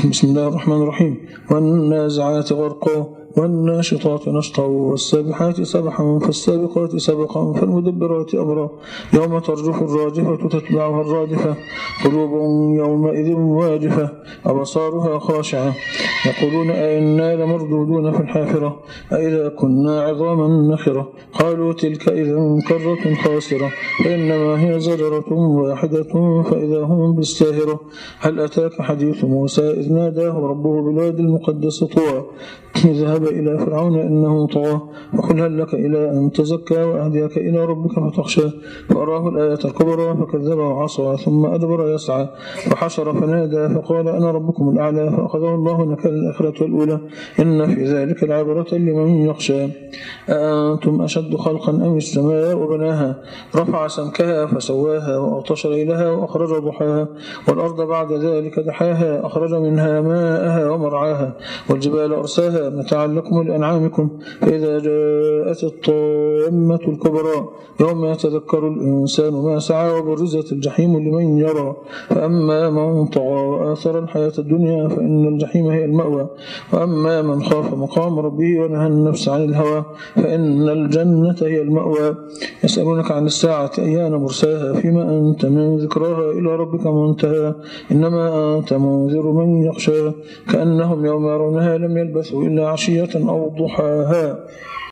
بسم الله الرحمن الرحيم. والنازعات غرقا والناشطات نشطا والسابحات سبحا فالسابقات سبقا فالمدبرات أمرا يوم ترجف الراجفة تتبعها الرادفة قلوب يومئذ واجفة أبصارها خاشعة يقولون أئنا لمردودون في الحافرة أئذا كنا عظاما نخرة قالوا تلك إذا كرة خاسرة فإنما هي زجرة واحدة فإذا هم بالساهرة هل أتاك حديث موسى إذ ناداه ربه بالوادي المقدس طوى اذهب إلى فرعون إنه طغى وقل هل لك إلى أن تزكى وأهديك إلى ربك فتخشى فأراه الآية الكبرى فكذب وعصى ثم أدبر يسعى وحشر فنادى فقال أنا ربكم الأعلى فأخذه الله نكال الآخرة والأولى إن في ذلك العبرة لمن يخشى أأنتم أشد خلقا أم السماء بناها رفع سمكها فسواها وأغطش ليلها وأخرج ضحاها والأرض بعد ذلك دحاها أخرج منها ماءها ومرعاها والجبال أرساها متاعا لكم ولأنعامكم فإذا جاءت الطامة الكبرى يوم يتذكر الإنسان ما سعى وبرزت الجحيم لمن يرى فأما من طغى وآثر الحياة الدنيا فإن الجحيم هي المأوى وأما من خاف مقام ربه ونهى النفس عن الهوى فإن الجنة هي المأوى يسألونك عن الساعة أيان مرساها فيما أنت من ذكراها إلى ربك منتهى إنما أنت منذر من يخشى كأنهم يوم يرونها لم يلبثوا إلا عشية أو ضحاها.